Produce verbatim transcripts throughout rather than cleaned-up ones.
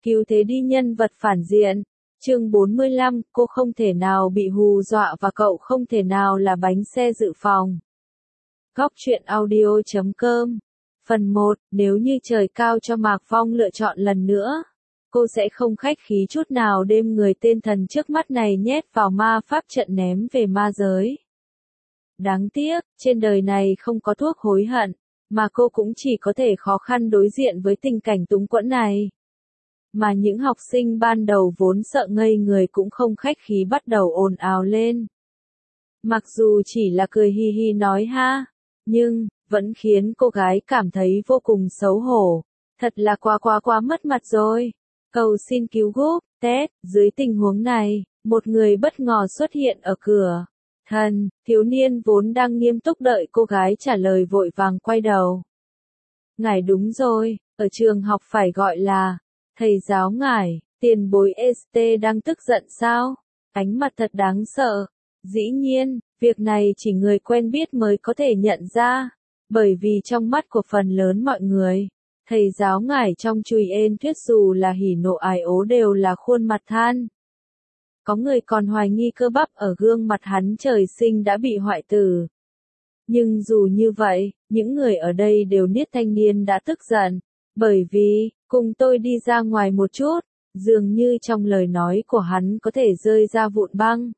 Cứu thế đi nhân vật phản diện. Chương bốn mươi lăm, cô không thể nào bị hù dọa và cậu không thể nào là bánh xe dự phòng. Góc truyện audio chấm com. Phần một, nếu như trời cao cho Mạc Phong lựa chọn lần nữa, cô sẽ không khách khí chút nào đem người tên thần trước mắt này nhét vào ma pháp trận ném về ma giới. Đáng tiếc, trên đời này không có thuốc hối hận, mà cô cũng chỉ có thể khó khăn đối diện với tình cảnh túng quẫn này. Mà những học sinh ban đầu vốn sợ ngây người cũng không khách khí bắt đầu ồn ào lên. Mặc dù chỉ là cười hi hi nói ha, nhưng, vẫn khiến cô gái cảm thấy vô cùng xấu hổ. Thật là quá quá quá mất mặt rồi. Cầu xin cứu giúp, Tết, dưới tình huống này, một người bất ngờ xuất hiện ở cửa. Thần, thiếu niên vốn đang nghiêm túc đợi cô gái trả lời vội vàng quay đầu. Ngài đúng rồi, ở trường học phải gọi là, thầy giáo ngài, tiền bối ét tê đang tức giận sao? Ánh mặt thật đáng sợ. Dĩ nhiên, việc này chỉ người quen biết mới có thể nhận ra, bởi vì trong mắt của phần lớn mọi người, thầy giáo ngài trong chùi ên thuyết dù là hỉ nộ ái ố đều là khuôn mặt than. Có người còn hoài nghi cơ bắp ở gương mặt hắn trời sinh đã bị hoại tử. Nhưng dù như vậy, những người ở đây đều biết thanh niên đã tức giận, bởi vì, cùng tôi đi ra ngoài một chút, dường như trong lời nói của hắn có thể rơi ra vụn băng.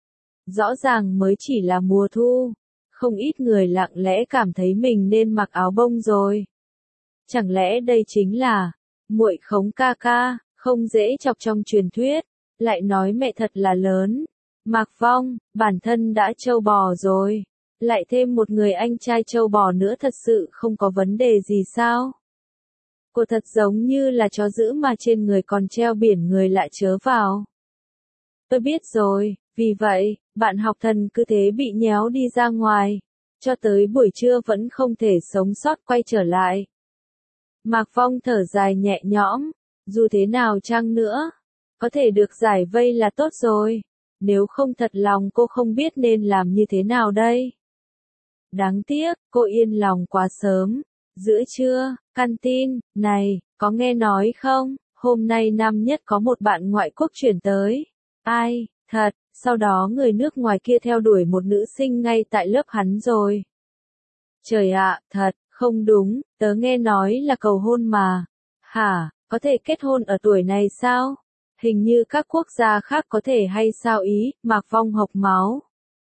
Rõ ràng mới chỉ là mùa thu, không ít người lặng lẽ cảm thấy mình nên mặc áo bông rồi. Chẳng lẽ đây chính là, muội khống ca ca, không dễ chọc trong truyền thuyết, lại nói mẹ thật là lớn. Mạc Phong, bản thân đã trâu bò rồi, lại thêm một người anh trai trâu bò nữa thật sự không có vấn đề gì sao? Cô thật giống như là chó dữ mà trên người còn treo biển người lại chớ vào. Tôi biết rồi, vì vậy, bạn học thần cứ thế bị nhéo đi ra ngoài, cho tới buổi trưa vẫn không thể sống sót quay trở lại. Mạc Phong thở dài nhẹ nhõm, dù thế nào chăng nữa, có thể được giải vây là tốt rồi, nếu không thật lòng cô không biết nên làm như thế nào đây. Đáng tiếc, cô yên lòng quá sớm. Giữa trưa, canteen, này, có nghe nói không, hôm nay năm nhất có một bạn ngoại quốc chuyển tới. Ai, thật, sau đó người nước ngoài kia theo đuổi một nữ sinh ngay tại lớp hắn rồi. Trời ạ, thật, không đúng, tớ nghe nói là cầu hôn mà. Hả, có thể kết hôn ở tuổi này sao? Hình như các quốc gia khác có thể hay sao ý, Mạc Phong hộc máu.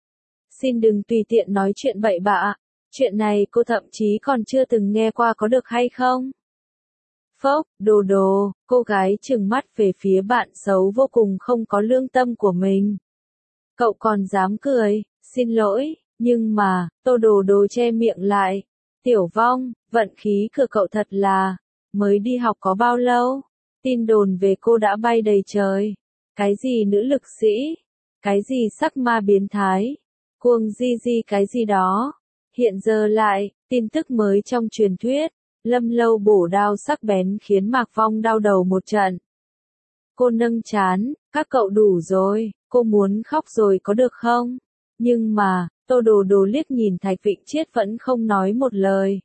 Xin đừng tùy tiện nói chuyện bậy bạ. Chuyện này cô thậm chí còn chưa từng nghe qua có được hay không? Phốc, đồ đồ, cô gái trừng mắt về phía bạn xấu vô cùng không có lương tâm của mình. Cậu còn dám cười, xin lỗi, nhưng mà, tô đồ đồ che miệng lại. Tiểu Vong, vận khí của cậu thật là, mới đi học có bao lâu? Tin đồn về cô đã bay đầy trời. Cái gì nữ lực sĩ? Cái gì sắc ma biến thái? Cuồng di di cái gì đó? Hiện giờ lại, tin tức mới trong truyền thuyết, Lâm Lâu bổ đao sắc bén khiến Mạc Phong đau đầu một trận. Cô nâng chán, các cậu đủ rồi, cô muốn khóc rồi có được không? Nhưng mà, Tô Đồ Đồ liếc nhìn Thạch Vịnh Chiết vẫn không nói một lời.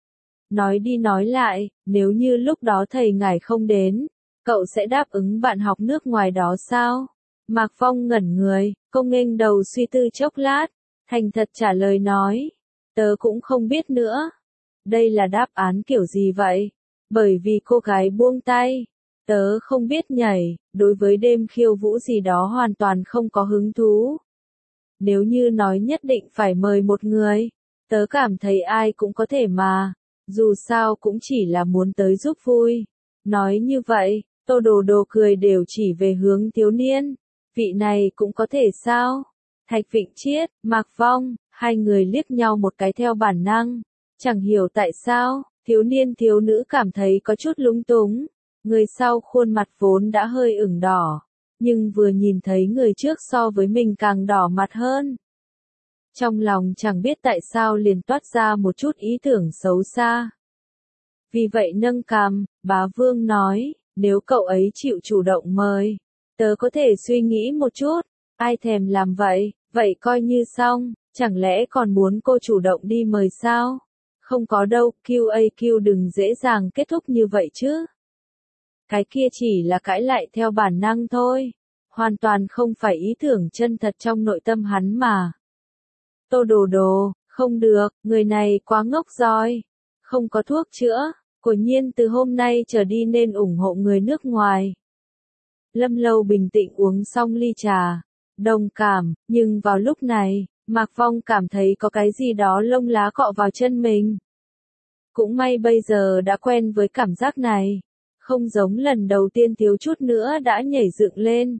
Nói đi nói lại, nếu như lúc đó thầy ngài không đến, cậu sẽ đáp ứng bạn học nước ngoài đó sao? Mạc Phong ngẩn người, cô nghênh đầu suy tư chốc lát, thành thật trả lời nói. Tớ cũng không biết nữa. Đây là đáp án kiểu gì vậy? Bởi vì cô gái buông tay. Tớ không biết nhảy, đối với đêm khiêu vũ gì đó hoàn toàn không có hứng thú. Nếu như nói nhất định phải mời một người, tớ cảm thấy ai cũng có thể mà. Dù sao cũng chỉ là muốn tới giúp vui. Nói như vậy, Tô Đồ Đồ cười đều chỉ về hướng thiếu niên. Vị này cũng có thể sao? Thạch Vịnh Chiết, Mạc Phong. Hai người liếc nhau một cái theo bản năng, chẳng hiểu tại sao, thiếu niên thiếu nữ cảm thấy có chút lúng túng, người sau khuôn mặt vốn đã hơi ửng đỏ, nhưng vừa nhìn thấy người trước so với mình càng đỏ mặt hơn. Trong lòng chẳng biết tại sao liền toát ra một chút ý tưởng xấu xa. Vì vậy nâng cằm, bá Vương nói, nếu cậu ấy chịu chủ động mời, tớ có thể suy nghĩ một chút, ai thèm làm vậy, vậy coi như xong. Chẳng lẽ còn muốn cô chủ động đi mời sao? Không có đâu, quy a quy đừng dễ dàng kết thúc như vậy chứ. Cái kia chỉ là cãi lại theo bản năng thôi. Hoàn toàn không phải ý tưởng chân thật trong nội tâm hắn mà. Tô Đồ Đồ, không được, người này quá ngốc rồi. Không có thuốc chữa, quả nhiên từ hôm nay trở đi nên ủng hộ người nước ngoài. Lâm Lâu bình tĩnh uống xong ly trà, đồng cảm, nhưng vào lúc này, Mạc Phong cảm thấy có cái gì đó lông lá cọ vào chân mình. Cũng may bây giờ đã quen với cảm giác này, không giống lần đầu tiên thiếu chút nữa đã nhảy dựng lên.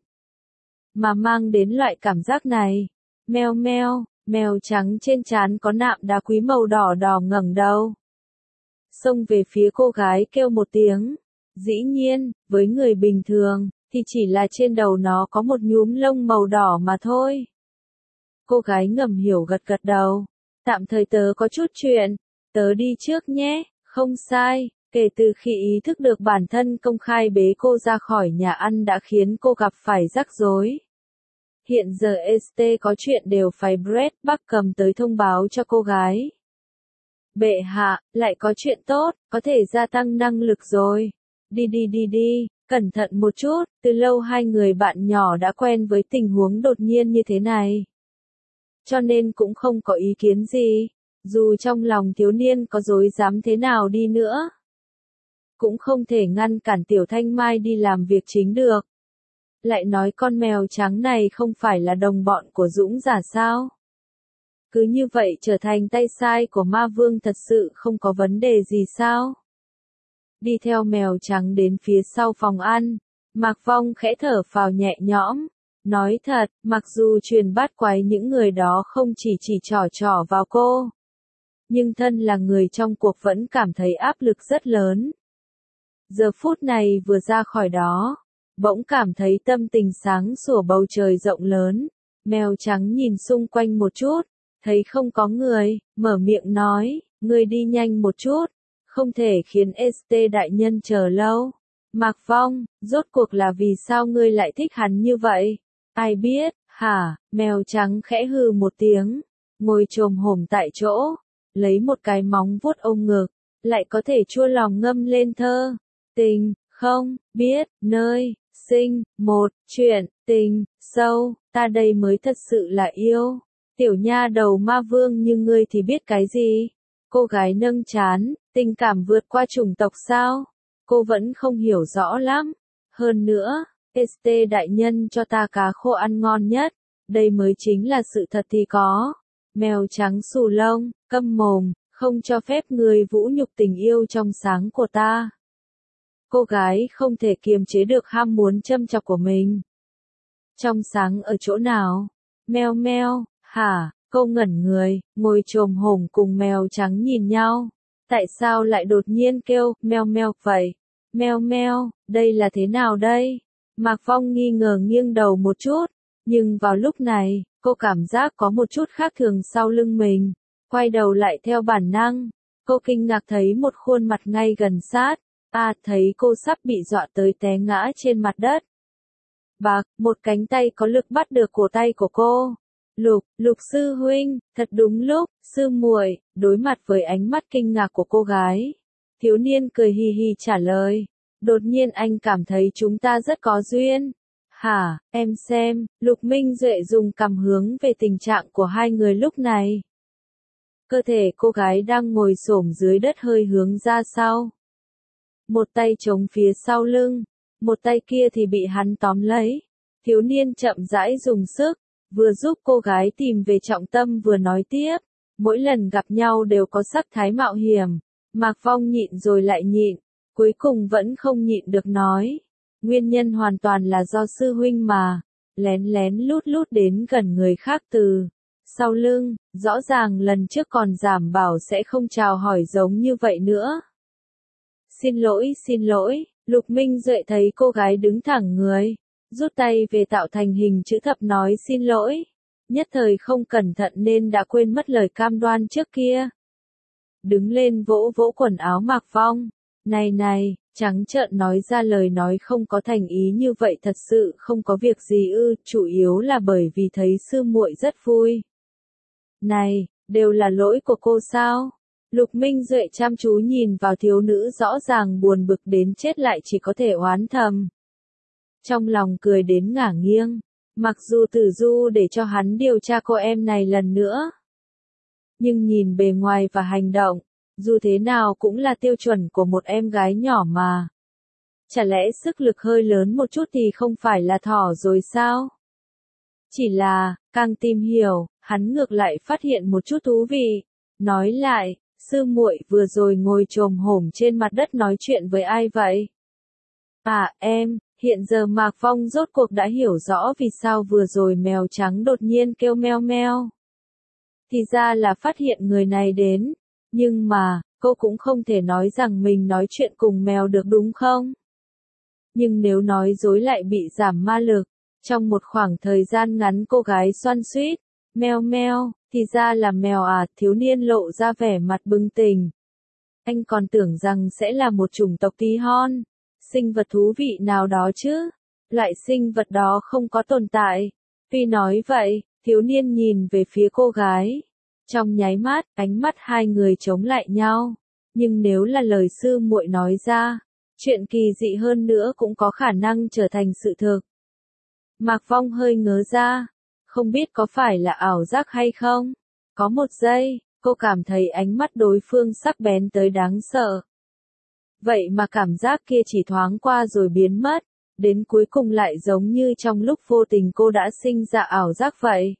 Mà mang đến loại cảm giác này, meo meo, mèo trắng trên trán có nạm đá quý màu đỏ đỏ ngẩng đầu. Xông về phía cô gái kêu một tiếng, dĩ nhiên, với người bình thường, thì chỉ là trên đầu nó có một nhúm lông màu đỏ mà thôi. Cô gái ngầm hiểu gật gật đầu, tạm thời tớ có chút chuyện, tớ đi trước nhé, không sai, kể từ khi ý thức được bản thân công khai bế cô ra khỏi nhà ăn đã khiến cô gặp phải rắc rối. Hiện giờ ét tê có chuyện đều phải Brett Bắc cầm tới thông báo cho cô gái. Bệ hạ, lại có chuyện tốt, có thể gia tăng năng lực rồi. Đi đi đi đi, cẩn thận một chút, từ lâu hai người bạn nhỏ đã quen với tình huống đột nhiên như thế này. Cho nên cũng không có ý kiến gì, dù trong lòng thiếu niên có dối dám thế nào đi nữa. Cũng không thể ngăn cản Tiểu Thanh Mai đi làm việc chính được. Lại nói con mèo trắng này không phải là đồng bọn của Dũng giả sao? Cứ như vậy trở thành tay sai của ma vương thật sự không có vấn đề gì sao? Đi theo mèo trắng đến phía sau phòng ăn, Mạc Phong khẽ thở phào nhẹ nhõm. Nói thật, mặc dù truyền bát quái những người đó không chỉ chỉ trỏ trỏ vào cô, nhưng thân là người trong cuộc vẫn cảm thấy áp lực rất lớn. Giờ phút này vừa ra khỏi đó, bỗng cảm thấy tâm tình sáng sủa bầu trời rộng lớn, mèo trắng nhìn xung quanh một chút, thấy không có người, mở miệng nói, ngươi đi nhanh một chút, không thể khiến ét tê đại nhân chờ lâu. Mạc Phong, rốt cuộc là vì sao ngươi lại thích hắn như vậy? Ai biết, hả, mèo trắng khẽ hừ một tiếng, ngồi chồm hổm tại chỗ, lấy một cái móng vuốt ôm ngực, lại có thể chua lòng ngâm lên thơ. Tình, không, biết, nơi, sinh, một, chuyện, tình, sâu, ta đây mới thật sự là yêu. Tiểu nha đầu ma vương như ngươi thì biết cái gì? Cô gái nâng trán, tình cảm vượt qua chủng tộc sao? Cô vẫn không hiểu rõ lắm. Hơn nữa, ét tê đại nhân cho ta cá khô ăn ngon nhất, đây mới chính là sự thật thì có. Mèo trắng xù lông, câm mồm, không cho phép người vũ nhục tình yêu trong sáng của ta. Cô gái không thể kiềm chế được ham muốn châm chọc của mình. Trong sáng ở chỗ nào? Meo meo, hả? Cô ngẩn người, ngồi chồm hổm cùng mèo trắng nhìn nhau. Tại sao lại đột nhiên kêu meo meo vậy? Meo meo, đây là thế nào đây? Mạc Phong nghi ngờ nghiêng đầu một chút, nhưng vào lúc này, cô cảm giác có một chút khác thường sau lưng mình. Quay đầu lại theo bản năng, cô kinh ngạc thấy một khuôn mặt ngay gần sát. À, thấy cô sắp bị dọa tới té ngã trên mặt đất. Bạc, một cánh tay có lực bắt được cổ tay của cô. Lục, Lục sư huynh, thật đúng lúc, sư muội, đối mặt với ánh mắt kinh ngạc của cô gái. Thiếu niên cười hì hì trả lời. Đột nhiên anh cảm thấy chúng ta rất có duyên. Hả, em xem, Lục Minh Duệ dùng cằm hướng về tình trạng của hai người lúc này. Cơ thể cô gái đang ngồi xổm dưới đất hơi hướng ra sau. Một tay chống phía sau lưng, một tay kia thì bị hắn tóm lấy. Thiếu niên chậm rãi dùng sức, vừa giúp cô gái tìm về trọng tâm vừa nói tiếp. Mỗi lần gặp nhau đều có sắc thái mạo hiểm. Mạc Phong nhịn rồi lại nhịn, cuối cùng vẫn không nhịn được nói. Nguyên nhân hoàn toàn là do sư huynh mà, lén lén lút lút đến gần người khác từ sau lưng, rõ ràng lần trước còn đảm bảo sẽ không chào hỏi giống như vậy nữa. Xin lỗi, xin lỗi, Lục Minh Duệ thấy cô gái đứng thẳng người, rút tay về tạo thành hình chữ thập nói xin lỗi. Nhất thời không cẩn thận nên đã quên mất lời cam đoan trước kia. Đứng lên vỗ vỗ quần áo Mạc Phong. Này này, trắng trợn nói ra lời nói không có thành ý như vậy thật sự không có việc gì ư, chủ yếu là bởi vì thấy sư muội rất vui. Này, đều là lỗi của cô sao? Lục Minh Duệ chăm chú nhìn vào thiếu nữ rõ ràng buồn bực đến chết lại chỉ có thể oán thầm. Trong lòng cười đến ngả nghiêng, mặc dù Tử Du để cho hắn điều tra cô em này lần nữa. Nhưng nhìn bề ngoài và hành động, dù thế nào cũng là tiêu chuẩn của một em gái nhỏ mà. Chả lẽ sức lực hơi lớn một chút thì không phải là thỏ rồi sao? Chỉ là, càng tìm hiểu, hắn ngược lại phát hiện một chút thú vị. Nói lại, sư muội vừa rồi ngồi chồm hổm trên mặt đất nói chuyện với ai vậy? À em, hiện giờ Mạc Phong rốt cuộc đã hiểu rõ vì sao vừa rồi mèo trắng đột nhiên kêu meo meo. Thì ra là phát hiện người này đến, nhưng mà, cô cũng không thể nói rằng mình nói chuyện cùng mèo được đúng không? Nhưng nếu nói dối lại bị giảm ma lực, trong một khoảng thời gian ngắn cô gái xoăn xuýt, meo meo, thì ra là mèo à, thiếu niên lộ ra vẻ mặt bừng tỉnh. Anh còn tưởng rằng sẽ là một chủng tộc tí hon, sinh vật thú vị nào đó chứ, loại sinh vật đó không có tồn tại. Tuy nói vậy, thiếu niên nhìn về phía cô gái. Trong nháy mắt, ánh mắt hai người chống lại nhau. Nhưng nếu là lời sư muội nói ra, chuyện kỳ dị hơn nữa cũng có khả năng trở thành sự thực. Mạc Phong hơi ngớ ra, không biết có phải là ảo giác hay không. Có một giây, cô cảm thấy ánh mắt đối phương sắc bén tới đáng sợ. Vậy mà cảm giác kia chỉ thoáng qua rồi biến mất, đến cuối cùng lại giống như trong lúc vô tình cô đã sinh ra ảo giác vậy.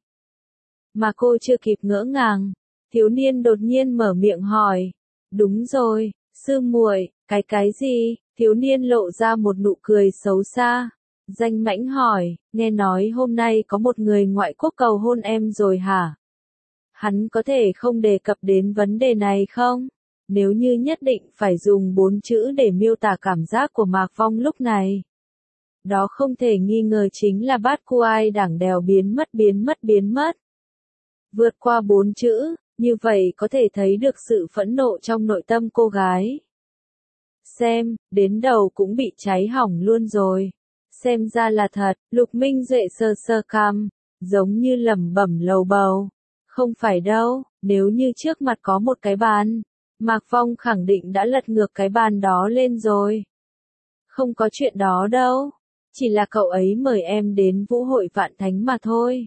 Mà cô chưa kịp ngỡ ngàng, thiếu niên đột nhiên mở miệng hỏi. Đúng rồi, sư muội, cái cái gì? Thiếu niên lộ ra một nụ cười xấu xa. Danh mãnh hỏi, nghe nói hôm nay có một người ngoại quốc cầu hôn em rồi hả? Hắn có thể không đề cập đến vấn đề này không? Nếu như nhất định phải dùng bốn chữ để miêu tả cảm giác của Mạc Phong lúc này. Đó không thể nghi ngờ chính là bát kuai đảng đèo biến mất biến mất biến mất. Vượt qua bốn chữ, như vậy có thể thấy được sự phẫn nộ trong nội tâm cô gái. Xem, đến đầu cũng bị cháy hỏng luôn rồi. Xem ra là thật, Lục Minh Duệ sơ sơ cằm, giống như lẩm bẩm lầu bầu. Không phải đâu, nếu như trước mặt có một cái bàn, Mạc Phong khẳng định đã lật ngược cái bàn đó lên rồi. Không có chuyện đó đâu, chỉ là cậu ấy mời em đến vũ hội vạn thánh mà thôi.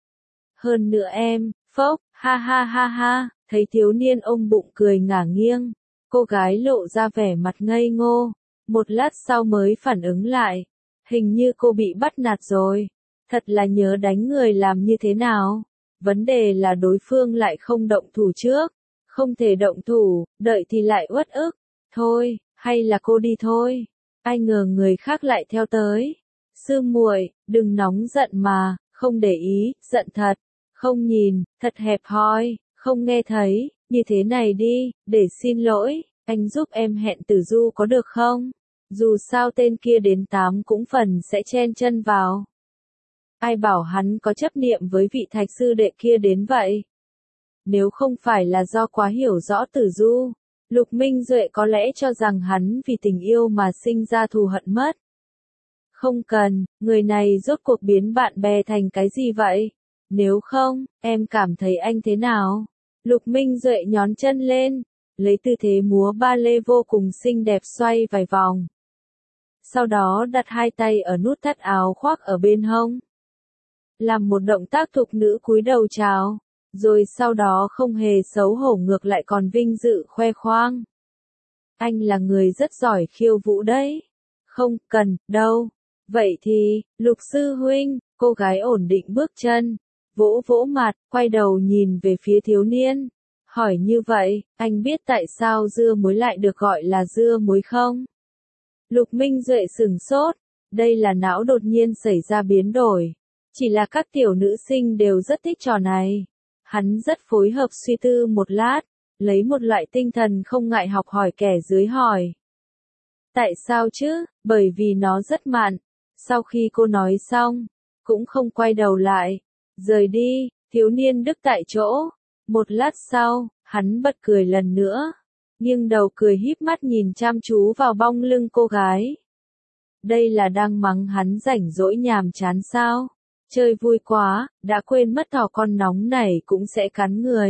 Hơn nữa em, phốc, ha ha ha ha, thấy thiếu niên ôm bụng cười ngả nghiêng, cô gái lộ ra vẻ mặt ngây ngô, một lát sau mới phản ứng lại, hình như cô bị bắt nạt rồi, thật là nhớ đánh người làm như thế nào, vấn đề là đối phương lại không động thủ trước, không thể động thủ, đợi thì lại uất ức, thôi, hay là cô đi thôi, ai ngờ người khác lại theo tới, sư muội, đừng nóng giận mà, không để ý, giận thật. Không nhìn, thật hẹp hòi, không nghe thấy, như thế này đi, để xin lỗi, anh giúp em hẹn Tử Du có được không? Dù sao tên kia đến tám cũng phần sẽ chen chân vào. Ai bảo hắn có chấp niệm với vị thạch sư đệ kia đến vậy? Nếu không phải là do quá hiểu rõ Tử Du, Lục Minh Duệ có lẽ cho rằng hắn vì tình yêu mà sinh ra thù hận mất. Không cần, người này rốt cuộc biến bạn bè thành cái gì vậy? Nếu không, em cảm thấy anh thế nào? Lục Minh Duệ nhón chân lên, lấy tư thế múa ba lê vô cùng xinh đẹp xoay vài vòng. Sau đó đặt hai tay ở nút thắt áo khoác ở bên hông. Làm một động tác thục nữ cúi đầu chào, rồi sau đó không hề xấu hổ ngược lại còn vinh dự khoe khoang. Anh là người rất giỏi khiêu vũ đấy. Không cần, đâu. Vậy thì, Lục sư huynh, cô gái ổn định bước chân. Vỗ vỗ mặt, quay đầu nhìn về phía thiếu niên. Hỏi như vậy, anh biết tại sao dưa muối lại được gọi là dưa muối không? Lục Minh Duệ sửng sốt, đây là não đột nhiên xảy ra biến đổi. Chỉ là các tiểu nữ sinh đều rất thích trò này. Hắn rất phối hợp suy tư một lát, lấy một loại tinh thần không ngại học hỏi kẻ dưới hỏi. Tại sao chứ? Bởi vì nó rất mặn. Sau khi cô nói xong, cũng không quay đầu lại. Rời đi, thiếu niên đứng tại chỗ. Một lát sau, hắn bật cười lần nữa. Nghiêng đầu cười híp mắt nhìn chăm chú vào bong lưng cô gái. Đây là đang mắng hắn rảnh rỗi nhàm chán sao? Chơi vui quá, đã quên mất thỏ con nóng này cũng sẽ cắn người.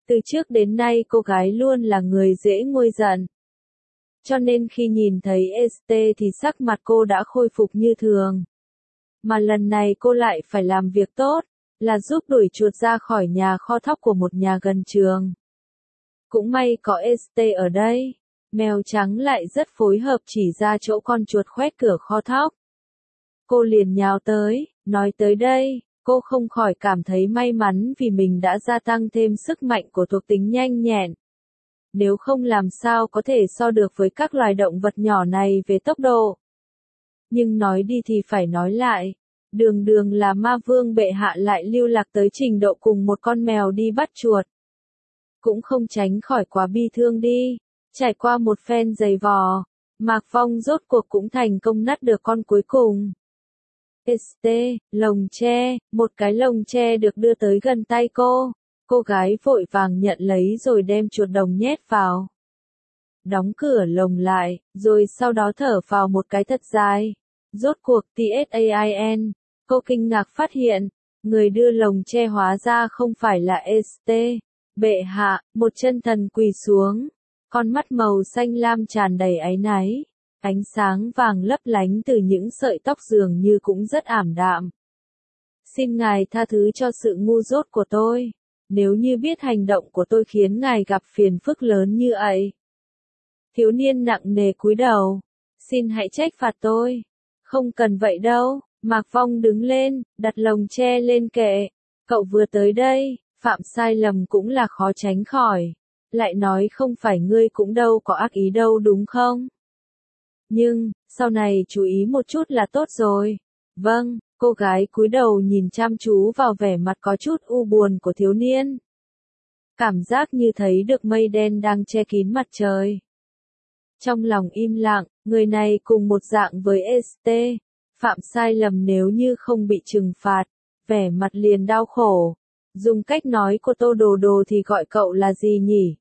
Từ trước đến nay cô gái luôn là người dễ nguôi giận. Cho nên khi nhìn thấy ét tê thì sắc mặt cô đã khôi phục như thường. Mà lần này cô lại phải làm việc tốt, là giúp đuổi chuột ra khỏi nhà kho thóc của một nhà gần trường. Cũng may có ét tê ở đây, mèo trắng lại rất phối hợp chỉ ra chỗ con chuột khoét cửa kho thóc. Cô liền nhào tới, nói tới đây, cô không khỏi cảm thấy may mắn vì mình đã gia tăng thêm sức mạnh của thuộc tính nhanh nhẹn. Nếu không làm sao có thể so được với các loài động vật nhỏ này về tốc độ. Nhưng nói đi thì phải nói lại, đường đường là ma vương bệ hạ lại lưu lạc tới trình độ cùng một con mèo đi bắt chuột. Cũng không tránh khỏi quá bi thương đi, trải qua một phen giày vò, Mạc Phong rốt cuộc cũng thành công nắt được con cuối cùng. ét tê, lồng tre, một cái lồng tre được đưa tới gần tay cô. Cô gái vội vàng nhận lấy rồi đem chuột đồng nhét vào. Đóng cửa lồng lại, rồi sau đó thở vào một cái thật dài. Rốt cuộc TSAIN, cô kinh ngạc phát hiện, người đưa lồng tre hóa ra không phải là ét tê. Bệ hạ, một chân thần quỳ xuống, con mắt màu xanh lam tràn đầy áy náy, ánh sáng vàng lấp lánh từ những sợi tóc dường như cũng rất ảm đạm. Xin ngài tha thứ cho sự ngu dốt của tôi. Nếu như biết hành động của tôi khiến ngài gặp phiền phức lớn như vậy. Thiếu niên nặng nề cúi đầu. Xin hãy trách phạt tôi. Không cần vậy đâu. Mạc Phong đứng lên, đặt lồng tre lên kệ. Cậu vừa tới đây, phạm sai lầm cũng là khó tránh khỏi. Lại nói không phải ngươi cũng đâu có ác ý đâu đúng không? Nhưng, sau này chú ý một chút là tốt rồi. Vâng. Cô gái cúi đầu nhìn chăm chú vào vẻ mặt có chút u buồn của thiếu niên. Cảm giác như thấy được mây đen đang che kín mặt trời. Trong lòng im lặng, người này cùng một dạng với ét tê, phạm sai lầm nếu như không bị trừng phạt, vẻ mặt liền đau khổ. Dùng cách nói của Tô Đồ Đồ thì gọi cậu là gì nhỉ?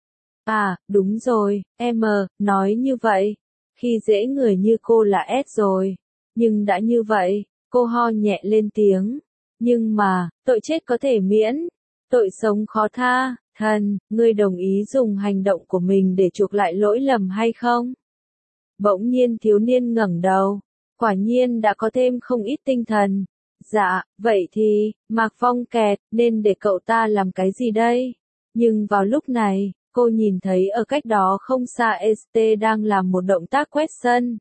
À, đúng rồi, em, nói như vậy. Khi dễ người như cô là S rồi. Nhưng đã như vậy. Cô ho nhẹ lên tiếng. Nhưng mà, tội chết có thể miễn. Tội sống khó tha. Thần, ngươi đồng ý dùng hành động của mình để chuộc lại lỗi lầm hay không? Bỗng nhiên thiếu niên ngẩng đầu. Quả nhiên đã có thêm không ít tinh thần. Dạ, vậy thì, Mạc Phong kẹt, nên để cậu ta làm cái gì đây? Nhưng vào lúc này, cô nhìn thấy ở cách đó không xa ét tê đang làm một động tác quét sân.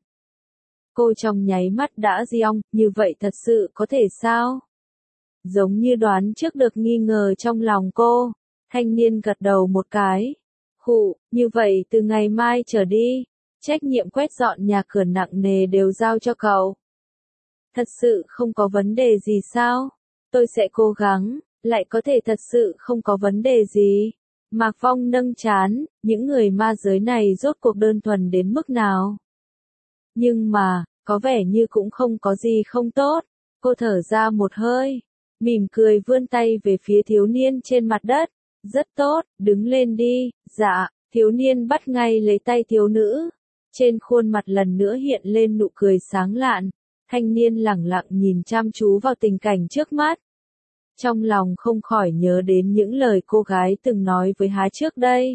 Cô trong nháy mắt đã giong, như vậy thật sự có thể sao? Giống như đoán trước được nghi ngờ trong lòng cô, thanh niên gật đầu một cái. Khụ, như vậy từ ngày mai trở đi, trách nhiệm quét dọn nhà cửa nặng nề đều giao cho cậu. Thật sự không có vấn đề gì sao? Tôi sẽ cố gắng, lại có thể thật sự không có vấn đề gì. Mạc Phong nâng trán, những người ma giới này rốt cuộc đơn thuần đến mức nào? Nhưng mà, có vẻ như cũng không có gì không tốt. Cô thở ra một hơi, mỉm cười vươn tay về phía thiếu niên trên mặt đất. Rất tốt, đứng lên đi. Dạ, thiếu niên bắt ngay lấy tay thiếu nữ. Trên khuôn mặt lần nữa hiện lên nụ cười sáng lạn. Thanh niên lẳng lặng nhìn chăm chú vào tình cảnh trước mắt. Trong lòng không khỏi nhớ đến những lời cô gái từng nói với hắn trước đây.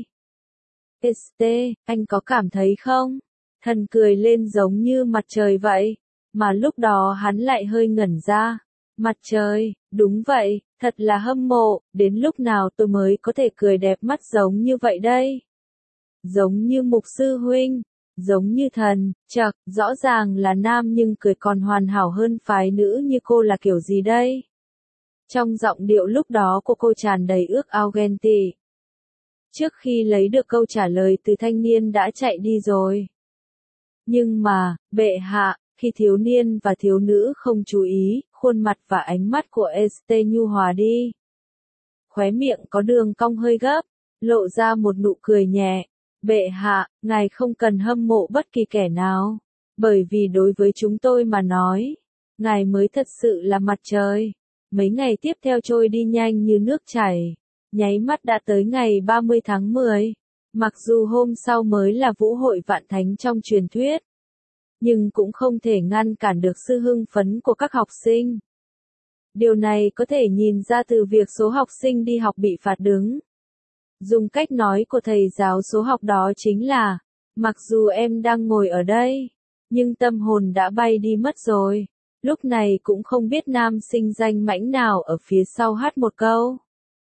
ét tê, anh có cảm thấy không? Thần cười lên giống như mặt trời vậy. Mà lúc đó hắn lại hơi ngẩn ra. Mặt trời, đúng vậy, thật là hâm mộ, đến lúc nào tôi mới có thể cười đẹp mắt giống như vậy đây? Giống như mục sư huynh, giống như thần, chậc, rõ ràng là nam nhưng cười còn hoàn hảo hơn phái nữ như cô là kiểu gì đây? Trong giọng điệu lúc đó của cô tràn đầy ước ao ghen tị. Trước khi lấy được câu trả lời từ thanh niên đã chạy đi rồi. Nhưng mà, bệ hạ, khi thiếu niên và thiếu nữ không chú ý, khuôn mặt và ánh mắt của ét tê nhu hòa đi. Khóe miệng có đường cong hơi gấp, lộ ra một nụ cười nhẹ. Bệ hạ, ngài không cần hâm mộ bất kỳ kẻ nào, bởi vì đối với chúng tôi mà nói, ngài mới thật sự là mặt trời. Mấy ngày tiếp theo trôi đi nhanh như nước chảy, nháy mắt đã tới ngày ba mươi tháng mười. Mặc dù hôm sau mới là vũ hội vạn thánh trong truyền thuyết, nhưng cũng không thể ngăn cản được sự hưng phấn của các học sinh. Điều này có thể nhìn ra từ việc số học sinh đi học bị phạt đứng. Dùng cách nói của thầy giáo số học đó chính là, mặc dù em đang ngồi ở đây, nhưng tâm hồn đã bay đi mất rồi. Lúc này cũng không biết nam sinh danh mãnh nào ở phía sau hát một câu.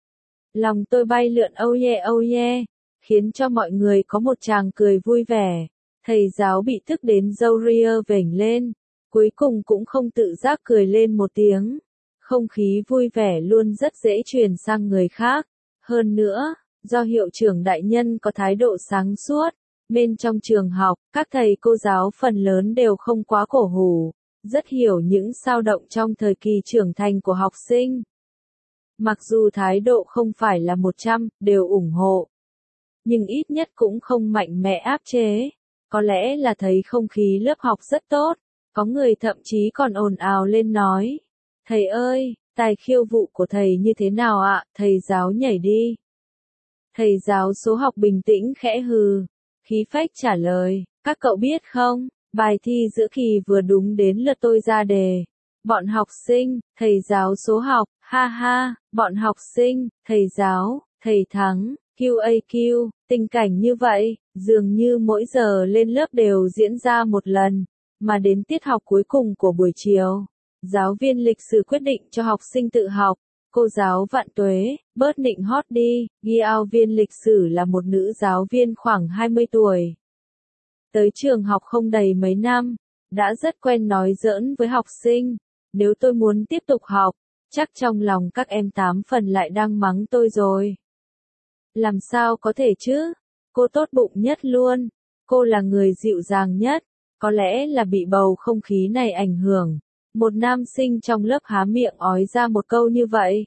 Lòng tôi bay lượn âu ye âu ye, khiến cho mọi người có một tràng cười vui vẻ. Thầy giáo bị tức đến râu ria vểnh lên, cuối cùng cũng không tự giác cười lên một tiếng. Không khí vui vẻ luôn rất dễ truyền sang người khác. Hơn nữa, do hiệu trưởng đại nhân có thái độ sáng suốt, bên trong trường học, các thầy cô giáo phần lớn đều không quá cổ hủ, rất hiểu những xao động trong thời kỳ trưởng thành của học sinh. Mặc dù thái độ không phải là một trăm, đều ủng hộ, nhưng ít nhất cũng không mạnh mẽ áp chế. Có lẽ là thấy không khí lớp học rất tốt, có người thậm chí còn ồn ào lên nói. Thầy ơi, tài khiêu vũ của thầy như thế nào ạ? Thầy giáo nhảy đi. Thầy giáo số học bình tĩnh khẽ hừ, khí phách trả lời, các cậu biết không, bài thi giữa kỳ vừa đúng đến lượt tôi ra đề. Bọn học sinh, thầy giáo số học, ha ha, bọn học sinh, thầy giáo, thầy thắng, quy a quy, tình cảnh như vậy, dường như mỗi giờ lên lớp đều diễn ra một lần, mà đến tiết học cuối cùng của buổi chiều, giáo viên lịch sử quyết định cho học sinh tự học. Cô giáo Vạn Tuế, bớt nịnh hót đi, giáo viên lịch sử là một nữ giáo viên khoảng hai mươi tuổi. Tới trường học không đầy mấy năm, đã rất quen nói giỡn với học sinh. Nếu tôi muốn tiếp tục học, chắc trong lòng các em tám phần lại đang mắng tôi rồi. Làm sao có thể chứ? Cô tốt bụng nhất luôn. Cô là người dịu dàng nhất. Có lẽ là bị bầu không khí này ảnh hưởng. Một nam sinh trong lớp há miệng ói ra một câu như vậy.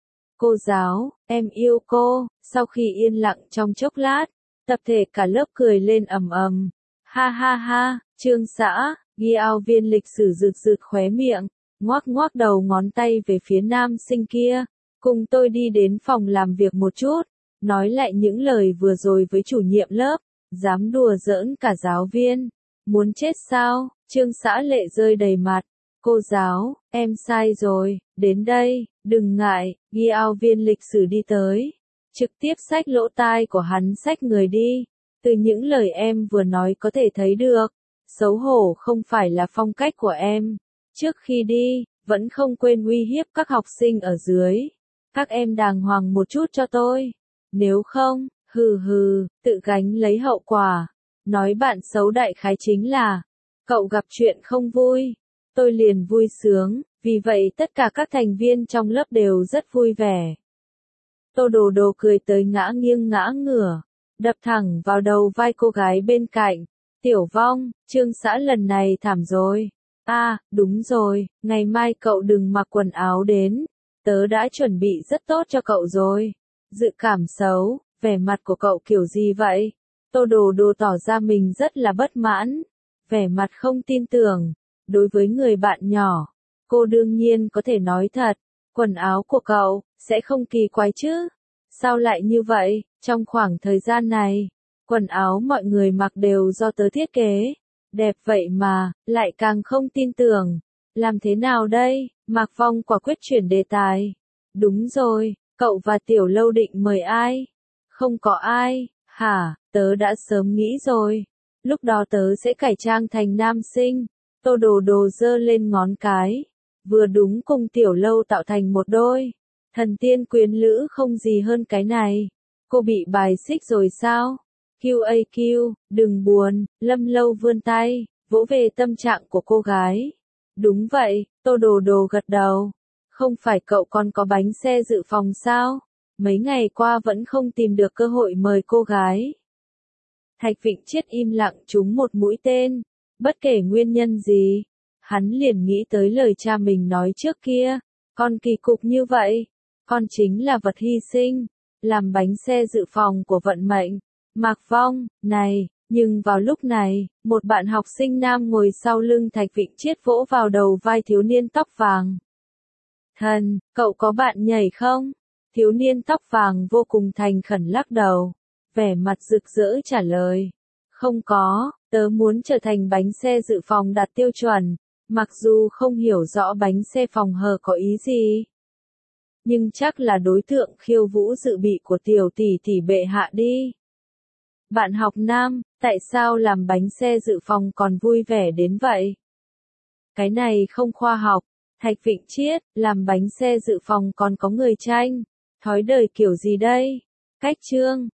Cô giáo, em yêu cô. Sau khi yên lặng trong chốc lát, tập thể cả lớp cười lên ầm ầm. Ha ha ha, Trương xã, giáo viên lịch sử rực rực khóe miệng, ngoác ngoác đầu ngón tay về phía nam sinh kia. Cùng tôi đi đến phòng làm việc một chút, nói lại những lời vừa rồi với chủ nhiệm lớp, dám đùa giỡn cả giáo viên. Muốn chết sao? Trương xã lệ rơi đầy mặt. Cô giáo, em sai rồi, đến đây, đừng ngại, giáo viên lịch sử đi tới. Trực tiếp xách lỗ tai của hắn xách người đi. Từ những lời em vừa nói có thể thấy được, xấu hổ không phải là phong cách của em. Trước khi đi, vẫn không quên uy hiếp các học sinh ở dưới. Các em đàng hoàng một chút cho tôi. Nếu không, hừ hừ, tự gánh lấy hậu quả. Nói bạn xấu đại khái chính là, cậu gặp chuyện không vui. Tôi liền vui sướng, vì vậy tất cả các thành viên trong lớp đều rất vui vẻ. Tô Đồ Đồ cười tới ngã nghiêng ngã ngửa, đập thẳng vào đầu vai cô gái bên cạnh. Tiểu Vong, Trương xã lần này thảm rồi. À, đúng rồi, ngày mai cậu đừng mặc quần áo đến. Tớ đã chuẩn bị rất tốt cho cậu rồi. Dự cảm xấu, vẻ mặt của cậu kiểu gì vậy? Tô Đồ Đồ tỏ ra mình rất là bất mãn. Vẻ mặt không tin tưởng. Đối với người bạn nhỏ, cô đương nhiên có thể nói thật. Quần áo của cậu, sẽ không kỳ quái chứ? Sao lại như vậy? Trong khoảng thời gian này, quần áo mọi người mặc đều do tớ thiết kế. Đẹp vậy mà, lại càng không tin tưởng. Làm thế nào đây? Mạc Phong quả quyết chuyển đề tài. Đúng rồi, cậu và Tiểu Lâu định mời ai? Không có ai, hả? Tớ đã sớm nghĩ rồi. Lúc đó tớ sẽ cải trang thành nam sinh. Tô Đồ Đồ giơ lên ngón cái. Vừa đúng cùng Tiểu Lâu tạo thành một đôi. Thần tiên quyến lữ không gì hơn cái này. Cô bị bài xích rồi sao? quy a quy, đừng buồn, Lâm Lâu vươn tay, vỗ về tâm trạng của cô gái. Đúng vậy, Tô Đồ Đồ gật đầu. Không phải cậu còn có bánh xe dự phòng sao? Mấy ngày qua vẫn không tìm được cơ hội mời cô gái. Thạch Vịnh Chiết im lặng trúng một mũi tên. Bất kể nguyên nhân gì, hắn liền nghĩ tới lời cha mình nói trước kia. Con kỳ cục như vậy, con chính là vật hy sinh, làm bánh xe dự phòng của vận mệnh. Mạc Phong, này, nhưng vào lúc này, một bạn học sinh nam ngồi sau lưng Thạch Vịnh Chiết vỗ vào đầu vai thiếu niên tóc vàng. Thần, cậu có bạn nhảy không? Thiếu niên tóc vàng vô cùng thành khẩn lắc đầu, vẻ mặt rực rỡ trả lời. Không có, tớ muốn trở thành bánh xe dự phòng đạt tiêu chuẩn, mặc dù không hiểu rõ bánh xe phòng hờ có ý gì. nhưng chắc là đối tượng khiêu vũ dự bị của tiểu tỷ tỷ bệ hạ đi. Bạn học nam, tại sao làm bánh xe dự phòng còn vui vẻ đến vậy? Cái này không khoa học. Thạch Vịnh Triết, làm bánh xe dự phòng còn có người tranh. Thói đời kiểu gì đây? Cách chương